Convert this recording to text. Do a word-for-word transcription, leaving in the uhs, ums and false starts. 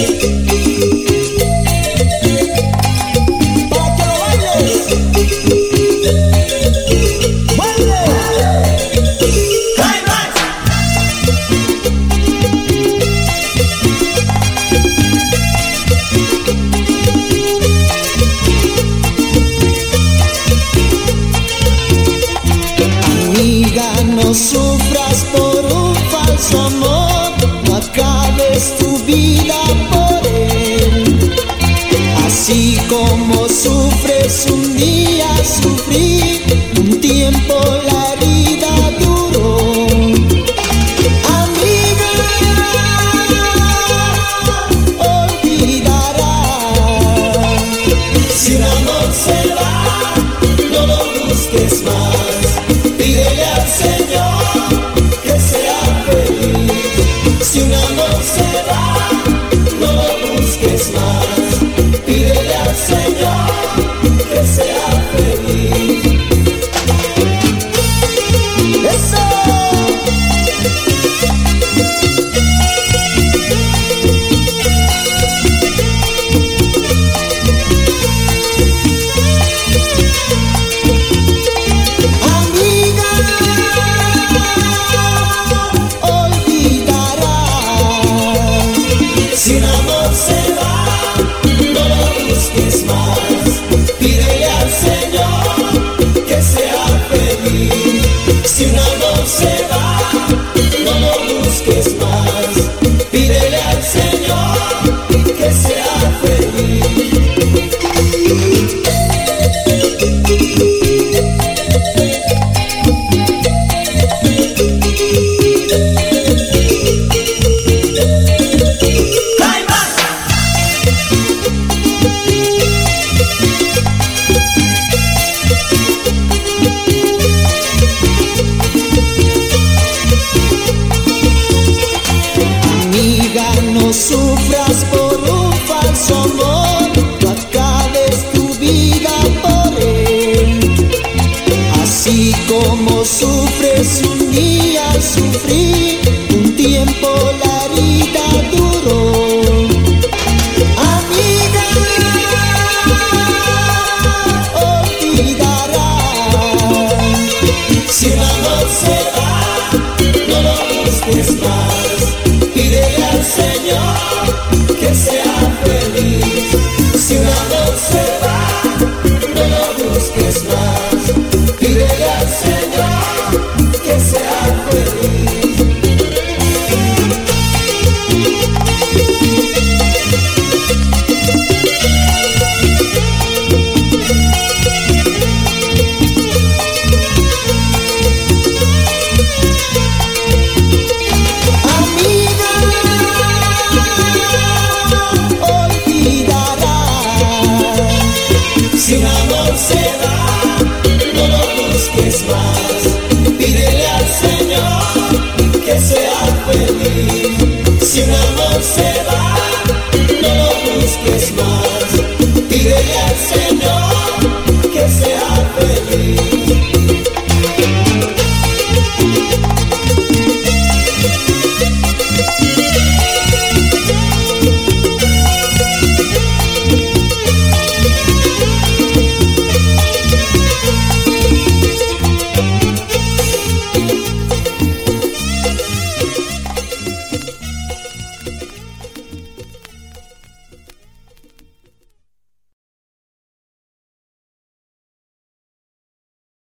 No sufras por un falso amor, no acabes tu vida por él. Así como sufres un día, sufrí un tiempo, la herida duró. Amiga, olvidarás. Si un amor se va, no lo busques más. Pídele al Señor que sea feliz. Si un amor se va, no lo busques más. Pídele al Señor que sea feliz. ¡Eso! Si un amor se va, no lo busques más. Pídele al Señor que sea feliz. Si un amor se va, no lo busques más. Pídele al Señor que sea feliz. No sufras por un falso amor, no acabes tu vida por él. Así como sufres un día, sufrí un tiempo.